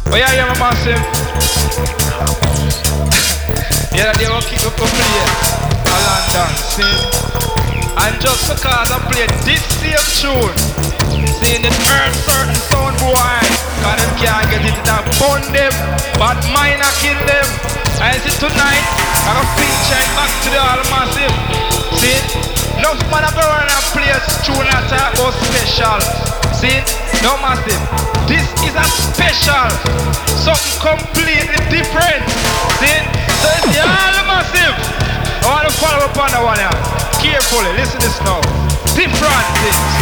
Oh yeah, yeah, my massive. Yeah, they will keep up playing a London, see? And just because I play this same tune, seeing it hurt certain sound boy, cause them can't get it that bun them, but mine I kill them. I see tonight, I got feature back to the all massive. See? No man I go around and play a tune that talk about special. See? No massive. This is a special. Something completely different. See? So it's the all massive. I want to follow up on that one here. Carefully, listen to this now. Different things.